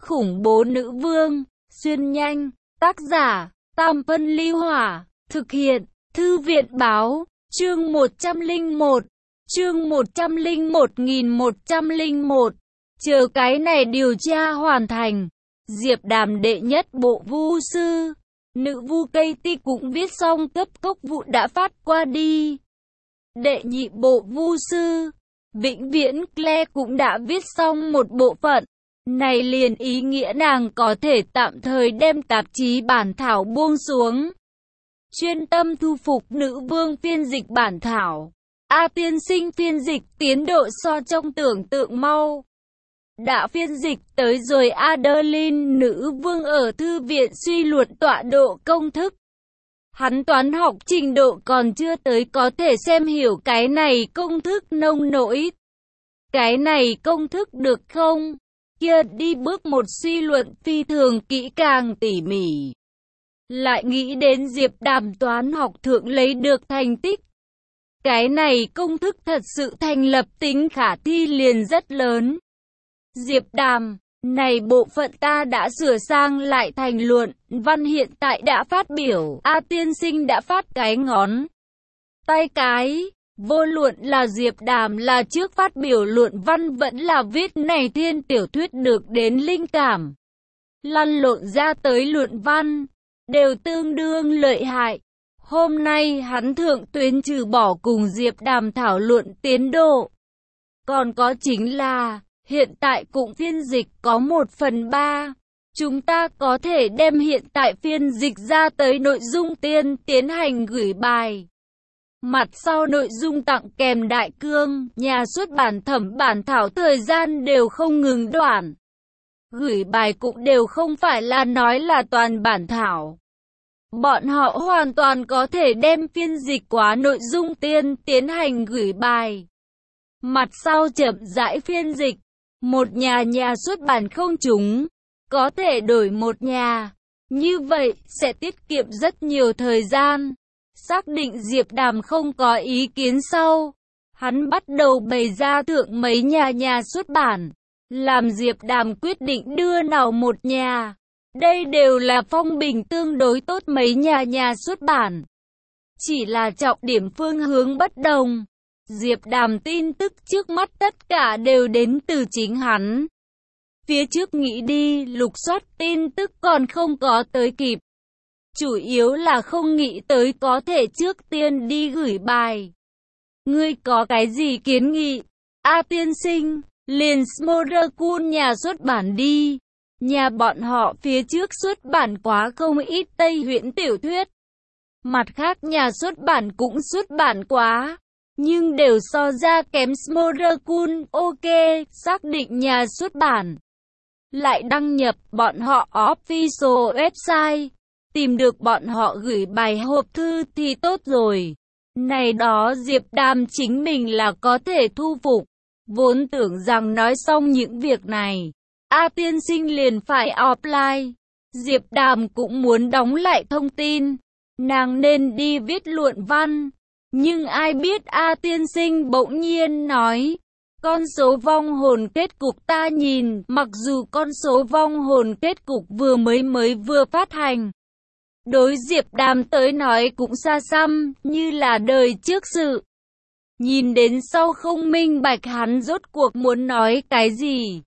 khủng bố nữ vương, xuyên nhanh, tác giả, Tam Phân Ly Hỏa, thực hiện, Thư viện Báo, chương 101, chương 101.101, chờ cái này điều tra hoàn thành. Diệp Đàm đệ nhất bộ vu sư, nữ vu Katie cũng viết xong cấp cốc vụ đã phát qua đi. Đệ nhị bộ vu sư, vĩnh viễn Claire cũng đã viết xong một bộ phận. Này liền ý nghĩa nàng có thể tạm thời đem tạp chí bản thảo buông xuống, chuyên tâm thu phục nữ vương phiên dịch bản thảo. A tiên sinh phiên dịch tiến độ so trong tưởng tượng mau. Đã phiên dịch tới rồi. Adeline nữ vương ở thư viện suy luận tọa độ công thức. Hắn toán học trình độ còn chưa tới có thể xem hiểu cái này công thức nông nỗi. Cái này công thức được không? Kia đi bước một suy luận phi thường kỹ càng tỉ mỉ. Lại nghĩ đến Diệp Đàm toán học thượng lấy được thành tích. Cái này công thức thật sự thành lập tính khả thi liền rất lớn. Diệp Đàm, này bộ phận ta đã sửa sang lại thành luận văn hiện tại đã phát biểu. A tiên sinh đã phát cái ngón tay cái. Vô luận là Diệp Đàm là trước phát biểu luận văn vẫn là viết này thiên tiểu thuyết được đến linh cảm, lăn lộn ra tới luận văn, đều tương đương lợi hại. Hôm nay hắn thượng tuyến trừ bỏ cùng Diệp Đàm thảo luận tiến độ. Còn có chính là, hiện tại cũng phiên dịch có 1/3. Chúng ta có thể đem hiện tại phiên dịch ra tới nội dung tiến hành gửi bài. Mặt sau nội dung tặng kèm đại cương, nhà xuất bản thẩm bản thảo thời gian đều không ngừng đoạn. Gửi bài cũng đều không phải là nói là toàn bản thảo. Bọn họ hoàn toàn có thể đem phiên dịch quá nội dung tiến hành gửi bài. Mặt sau chậm rãi phiên dịch. Một nhà xuất bản không trúng, có thể đổi một nhà. Như vậy sẽ tiết kiệm rất nhiều thời gian. Xác định Diệp Đàm không có ý kiến sau, hắn bắt đầu bày ra thượng mấy nhà xuất bản, làm Diệp Đàm quyết định đưa nào một nhà. Đây đều là phong bình tương đối tốt mấy nhà xuất bản. Chỉ là trọng điểm phương hướng bất đồng. Diệp Đàm tin tức trước mắt tất cả đều đến từ chính hắn. Phía trước nghĩ đi lục soát tin tức còn không có tới kịp. Chủ yếu là không nghĩ tới có thể trước tiên đi gửi bài. Ngươi có cái gì kiến nghị? A tiên sinh, liền Smorakun nhà xuất bản đi. Nhà bọn họ phía trước xuất bản quá không ít Tây Huyễn tiểu thuyết. Mặt khác nhà xuất bản cũng xuất bản quá, nhưng đều so ra kém Smorakun. Ok, xác định nhà xuất bản. Lại đăng nhập bọn họ official website. Tìm được bọn họ gửi bài hộp thư thì tốt rồi. Này đó Diệp Đàm chính mình là có thể thu phục. Vốn tưởng rằng nói xong những việc này, A tiên sinh liền phải offline. Diệp Đàm cũng muốn đóng lại thông tin. Nàng nên đi viết luận văn. Nhưng ai biết A tiên sinh bỗng nhiên nói. Con số vong hồn kết cục ta nhìn, mặc dù con số vong hồn kết cục mới vừa phát hành. Đối Diệp Đàm tới nói cũng xa xăm, như là đời trước sự. Nhìn đến sau không minh bạch hắn rốt cuộc muốn nói cái gì.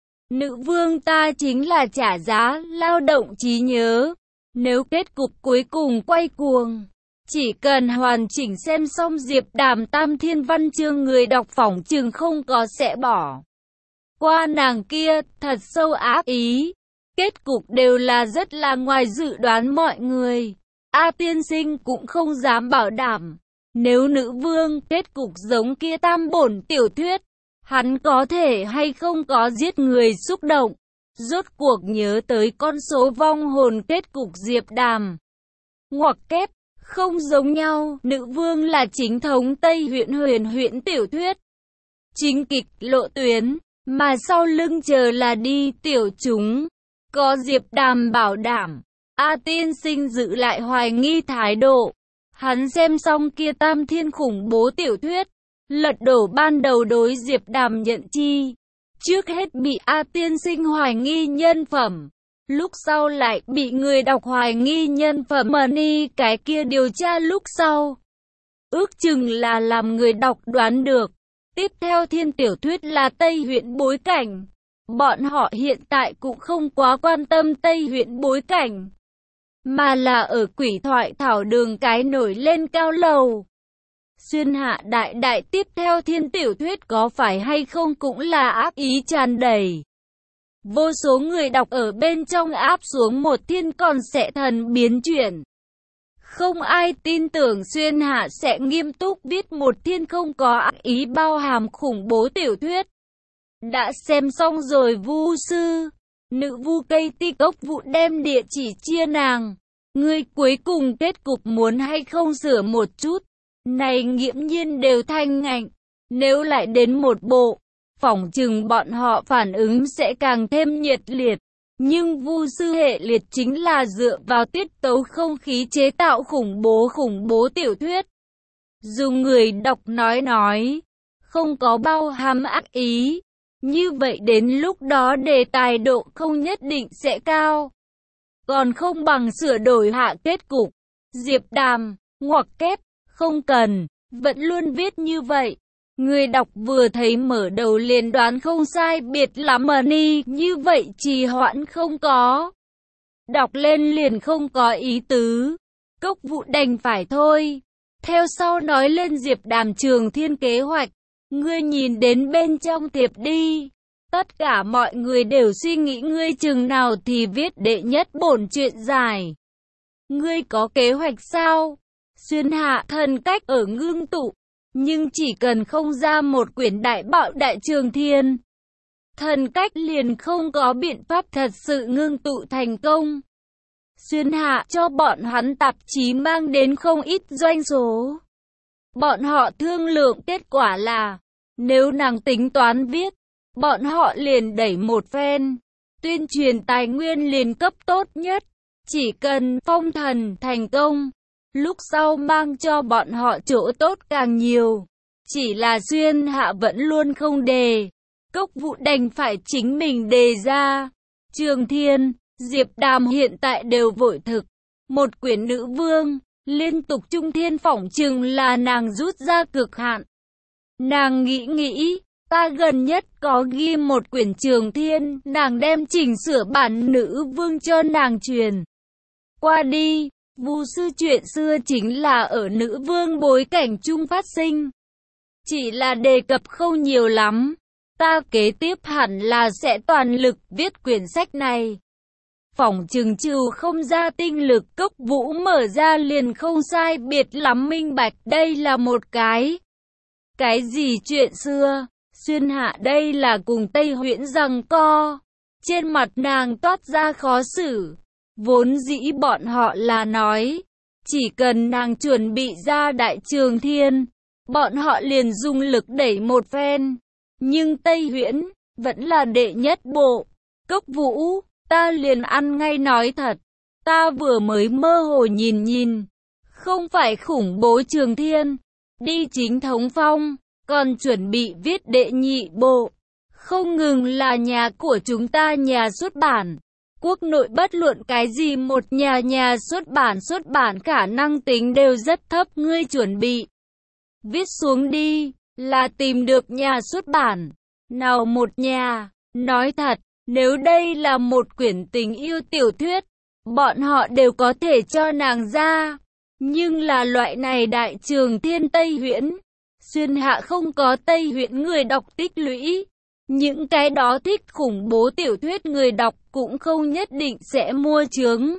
Nữ vương ta chính là trả giá, lao động trí nhớ. Nếu kết cục cuối cùng quay cuồng, chỉ cần hoàn chỉnh xem xong Diệp Đàm tam thiên văn chương người đọc phỏng chừng không có sẽ bỏ qua nàng kia, thật sâu ác ý. Kết cục đều là rất là ngoài dự đoán mọi người. A tiên sinh cũng không dám bảo đảm. Nếu nữ vương kết cục giống kia tam bổn tiểu thuyết, hắn có thể hay không có giết người xúc động. Rốt cuộc nhớ tới con số vong hồn kết cục Diệp Đàm. Ngoặc kép, không giống nhau. Nữ vương là chính thống Tây huyền tiểu thuyết. Chính kịch lộ tuyến, mà sau lưng chờ là đi tiểu chúng. Có Diệp Đàm bảo đảm, A tiên sinh giữ lại hoài nghi thái độ. Hắn xem xong kia tam thiên khủng bố tiểu thuyết, lật đổ ban đầu đối Diệp Đàm nhận chi. Trước hết bị A tiên sinh hoài nghi nhân phẩm, lúc sau lại bị người đọc hoài nghi nhân phẩm Money cái kia điều tra lúc sau. Ước chừng là làm người đọc đoán được. Tiếp theo thiên tiểu thuyết là Tây Huyện bối cảnh. Bọn họ hiện tại cũng không quá quan tâm Tây Huyện bối cảnh, mà là ở Quỷ Thoại Thảo Đường cái nổi lên cao lầu. Xuyên Hạ đại đại tiếp theo thiên tiểu thuyết có phải hay không cũng là ác ý tràn đầy. Vô số người đọc ở bên trong áp xuống một thiên còn sẽ thần biến chuyển. Không ai tin tưởng Xuyên Hạ sẽ nghiêm túc viết một thiên không có ác ý bao hàm khủng bố tiểu thuyết. Đã xem xong rồi Vu sư, nữ vu cây ti cốc vụ đem địa chỉ chia nàng. Ngươi cuối cùng kết cục muốn hay không sửa một chút. Này nghiễm nhiên đều thanh ngạnh. Nếu lại đến một bộ, phỏng chừng bọn họ phản ứng sẽ càng thêm nhiệt liệt. Nhưng Vu sư hệ liệt chính là dựa vào tiết tấu không khí chế tạo khủng bố tiểu thuyết. Dùng người đọc nói, không có bao hàm ác ý. Như vậy đến lúc đó đề tài độ không nhất định sẽ cao. Còn không bằng sửa đổi hạ kết cục. Diệp Đàm, ngoặc kép, không cần, vẫn luôn viết như vậy. Người đọc vừa thấy mở đầu liền đoán không sai biệt lắm Money, như vậy trì hoãn không có. Đọc lên liền không có ý tứ. Cốc vụ đành phải thôi. Theo sau nói lên Diệp Đàm Trường Thiên kế hoạch. Ngươi nhìn đến bên trong thiệp đi. Tất cả mọi người đều suy nghĩ ngươi chừng nào thì viết đệ nhất bổn truyện dài. Ngươi có kế hoạch sao? Xuyên Hạ thần cách ở ngưng tụ. Nhưng chỉ cần không ra một quyển đại bạo đại Trường Thiên, thần cách liền không có biện pháp thật sự ngưng tụ thành công. Xuyên Hạ cho bọn hắn tạp chí mang đến không ít doanh số. Bọn họ thương lượng kết quả là, nếu nàng tính toán viết, bọn họ liền đẩy một phen. Tuyên truyền tài nguyên liền cấp tốt nhất. Chỉ cần phong thần thành công, lúc sau mang cho bọn họ chỗ tốt càng nhiều. Chỉ là Xuyên Hạ vẫn luôn không đề. Cốc vụ đành phải chính mình đề ra. Trường Thiên, Diệp Đàm hiện tại đều vội thực. Một quyển nữ vương, liên tục trung thiên phỏng chừng là nàng rút ra cực hạn. Nàng nghĩ, ta gần nhất có ghi một quyển Trường Thiên, nàng đem chỉnh sửa bản nữ vương cho nàng truyền qua đi. Vu sư chuyện xưa chính là ở nữ vương bối cảnh chung phát sinh. Chỉ là đề cập không nhiều lắm. Ta kế tiếp hẳn là sẽ toàn lực viết quyển sách này. Phỏng chừng trừ không ra tinh lực Cốc Vũ mở ra liền không sai biệt lắm minh bạch đây là một cái. Cái gì chuyện xưa? Xuyên Hạ đây là cùng Tây Huyễn giằng co. Trên mặt nàng toát ra khó xử. Vốn dĩ bọn họ là nói, chỉ cần nàng chuẩn bị ra đại Trường Thiên, bọn họ liền dùng lực đẩy một phen. Nhưng Tây Huyễn vẫn là đệ nhất bộ. Cốc Vũ, ta liền ăn ngay nói thật, ta vừa mới mơ hồ nhìn, không phải khủng bố Trường Thiên, đi chính thống phong, còn chuẩn bị viết đệ nhị bộ. Không ngừng là nhà của chúng ta nhà xuất bản. Quốc nội bất luận cái gì một nhà xuất bản khả năng tính đều rất thấp. Ngươi chuẩn bị viết xuống đi, là tìm được nhà xuất bản nào một nhà. Nói thật, nếu đây là một quyển tình yêu tiểu thuyết, bọn họ đều có thể cho nàng ra. Nhưng là loại này đại Trường Thiên Tây Huyễn, Xuyên Hạ không có Tây Huyễn người đọc tích lũy. Những cái đó thích khủng bố tiểu thuyết người đọc cũng không nhất định sẽ mua chướng.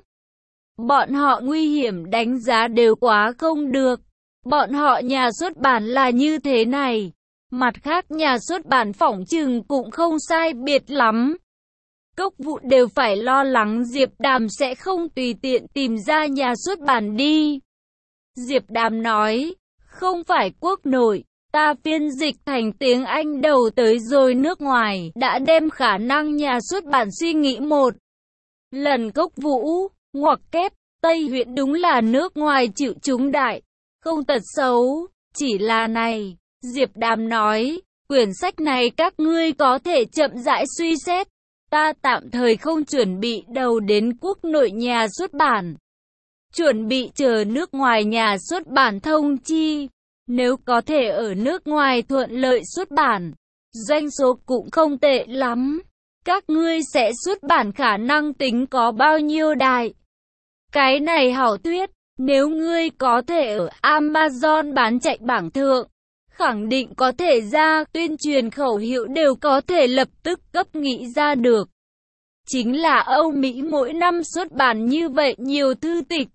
Bọn họ nguy hiểm đánh giá đều quá không được. Bọn họ nhà xuất bản là như thế này. Mặt khác nhà xuất bản phỏng chừng cũng không sai biệt lắm. Cốc vụ đều phải lo lắng Diệp Đàm sẽ không tùy tiện tìm ra nhà xuất bản đi. Diệp Đàm nói, không phải quốc nội. Ta phiên dịch thành tiếng Anh đầu tới rồi nước ngoài, đã đem khả năng nhà xuất bản suy nghĩ một lần. Cốc Vũ, ngoặc kép, Tây Huyễn đúng là nước ngoài chịu chúng đại, không tật xấu, chỉ là này, Diệp Đàm nói, Quyển sách này các ngươi có thể chậm rãi suy xét. Ta tạm thời không chuẩn bị đầu đến quốc nội nhà xuất bản. Chuẩn bị chờ nước ngoài nhà xuất bản thông chi. Nếu có thể ở nước ngoài thuận lợi xuất bản, doanh số cũng không tệ lắm. Các ngươi sẽ xuất bản khả năng tính có bao nhiêu đại? Cái này hảo thuyết, nếu ngươi có thể ở Amazon bán chạy bảng thượng, khẳng định có thể ra tuyên truyền khẩu hiệu đều có thể lập tức cấp nghĩ ra được. Chính là Âu Mỹ mỗi năm xuất bản như vậy nhiều thư tịch.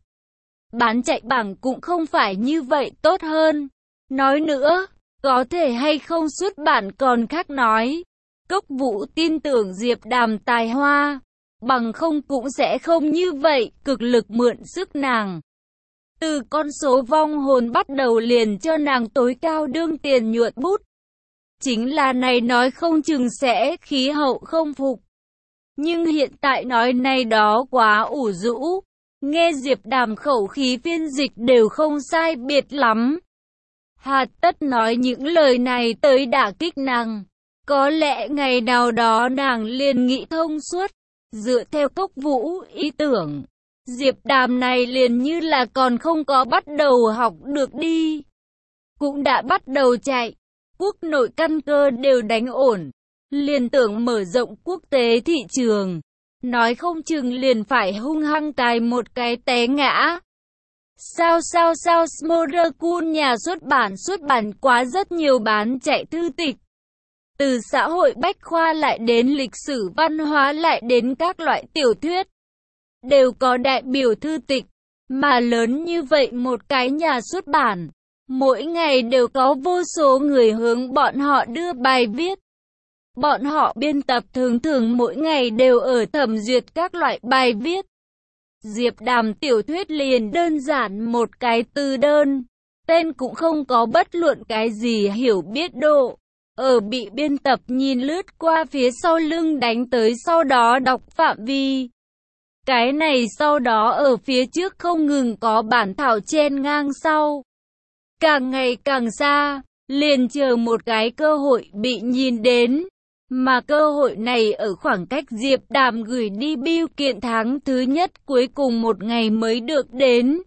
Bán chạy bảng cũng không phải như vậy tốt hơn. Nói nữa, có thể hay không xuất bản còn khác nói. Cốc Vũ tin tưởng Diệp Đàm tài hoa, bằng không cũng sẽ không như vậy, cực lực mượn sức nàng. Từ con số vong hồn bắt đầu liền cho nàng tối cao đương tiền nhuận bút. Chính là này nói không chừng sẽ khí hậu không phục. Nhưng hiện tại nói này đó quá ủ rũ. Nghe Diệp Đàm khẩu khí phiên dịch đều không sai biệt lắm. Hà tất nói những lời này tới đả kích nàng. Có lẽ ngày nào đó nàng liền nghĩ thông suốt. Dựa theo Cốc Vũ ý tưởng, Diệp Đàm này liền như là còn không có bắt đầu học được đi. Cũng đã bắt đầu chạy. Quốc nội căn cơ đều đánh ổn. Liền tưởng mở rộng quốc tế thị trường. Nói không chừng liền phải hung hăng cài một cái té ngã. Sao Smorderkun nhà xuất bản quá rất nhiều bán chạy thư tịch. Từ xã hội bách khoa lại đến lịch sử văn hóa lại đến các loại tiểu thuyết. Đều có đại biểu thư tịch. Mà lớn như vậy một cái nhà xuất bản. Mỗi ngày đều có vô số người hướng bọn họ đưa bài viết. Bọn họ biên tập thường mỗi ngày đều ở thẩm duyệt các loại bài viết. Diệp Đàm tiểu thuyết liền đơn giản một cái từ đơn. Tên cũng không có bất luận cái gì hiểu biết độ. Ở bị biên tập nhìn lướt qua phía sau lưng đánh tới sau đó đọc phạm vi. Cái này sau đó ở phía trước không ngừng có bản thảo chen ngang sau. Càng ngày càng xa, liền chờ một cái cơ hội bị nhìn đến. Mà cơ hội này ở khoảng cách Diệp Đàm gửi đi bưu kiện tháng thứ nhất cuối cùng một ngày mới được đến.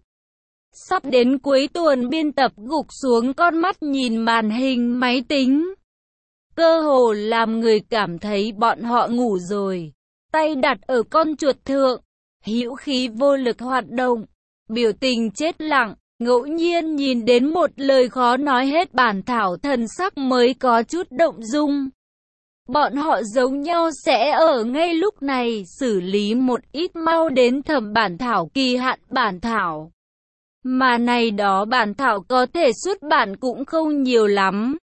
Sắp đến cuối tuần biên tập gục xuống con mắt nhìn màn hình máy tính. Cơ hồ làm người cảm thấy bọn họ ngủ rồi. Tay đặt ở con chuột thượng, hữu khí vô lực hoạt động, biểu tình chết lặng, ngẫu nhiên nhìn đến một lời khó nói hết bản thảo thần sắc mới có chút động dung. Bọn họ giống nhau sẽ ở ngay lúc này xử lý một ít mau đến thẩm bản thảo kỳ hạn bản thảo. Mà này đó bản thảo có thể xuất bản cũng không nhiều lắm.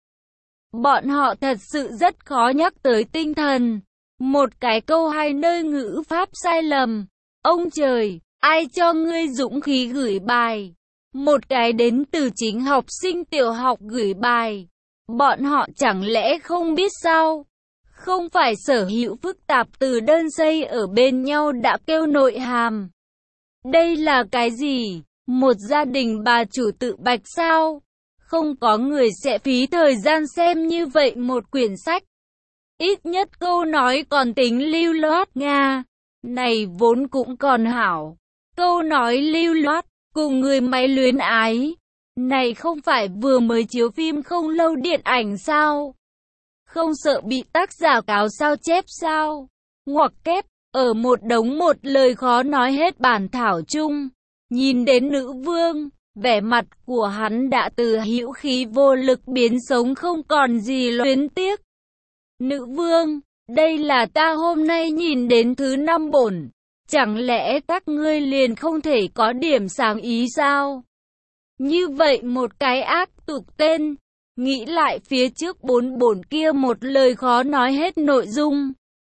Bọn họ thật sự rất khó nhắc tới tinh thần. Một cái câu hai nơi ngữ pháp sai lầm. Ông trời, ai cho ngươi dũng khí gửi bài? Một cái đến từ chính học sinh tiểu học gửi bài. Bọn họ chẳng lẽ không biết sao? Không phải sở hữu phức tạp từ đơn giây ở bên nhau đã kêu nội hàm. Đây là cái gì? Một gia đình bà chủ tự bạch sao? Không có người sẽ phí thời gian xem như vậy một quyển sách. Ít nhất câu nói còn tính lưu loát Nga. Này vốn cũng còn hảo. Câu nói lưu loát, cùng người máy luyến ái. Này không phải vừa mới chiếu phim không lâu điện ảnh sao? Không sợ bị tác giả cáo sao chép sao? Ngoặc kép, ở một đống một lời khó nói hết bản thảo chung. Nhìn đến nữ vương, vẻ mặt của hắn đã từ hữu khí vô lực biến sống không còn gì luyến tiếc. Nữ vương, đây là ta hôm nay nhìn đến thứ 5 bổn. Chẳng lẽ các ngươi liền không thể có điểm sáng ý sao? Như vậy một cái ác tục tên. Nghĩ lại phía trước 4 bổn kia một lời khó nói hết nội dung.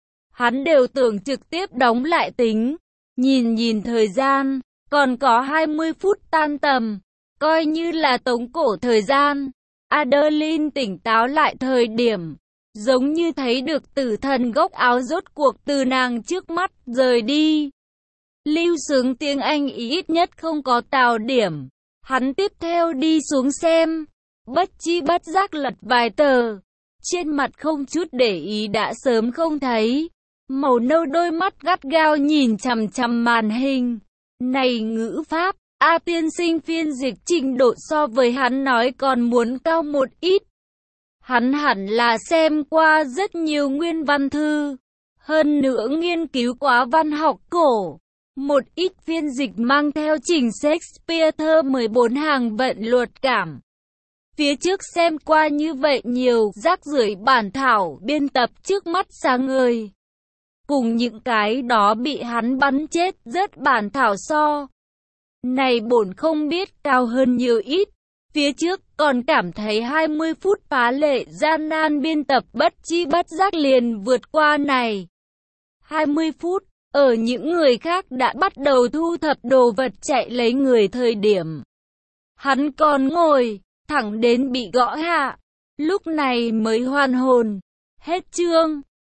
Hắn đều tưởng trực tiếp đóng lại tính. Nhìn thời gian, còn có 20 phút tan tầm. Coi như là tống cổ thời gian. Adeline tỉnh táo lại thời điểm. Giống như thấy được tử thần góc áo rốt cuộc từ nàng trước mắt rời đi. Lưu Sướng tiếng Anh ít nhất không có tào điểm. Hắn tiếp theo đi xuống xem. Bất chi bất giác lật vài tờ. trên mặt không chút để ý đã sớm không thấy. Màu nâu đôi mắt gắt gao nhìn chằm chằm màn hình. Này ngữ pháp, A tiên sinh phiên dịch trình độ so với hắn nói còn muốn cao một ít. Hắn hẳn là xem qua rất nhiều nguyên văn thư. Hơn nữa nghiên cứu quá văn học cổ. Một ít phiên dịch mang theo trình Shakespeare thơ 14 hàng vận luật cảm. Phía trước xem qua như vậy nhiều rác rưởi bản thảo biên tập trước mắt sáng ngời. Cùng những cái đó bị hắn bắn chết rớt bản thảo so. Này bổn không biết cao hơn nhiều ít. Phía trước còn cảm thấy 20 phút phá lệ gian nan biên tập bất chi bất giác liền vượt qua này. 20 phút, ở những người khác đã bắt đầu thu thập đồ vật chạy lấy người thời điểm. Hắn còn ngồi, thẳng đến bị gõ hạ. Lúc này mới hoàn hồn. Hết chương.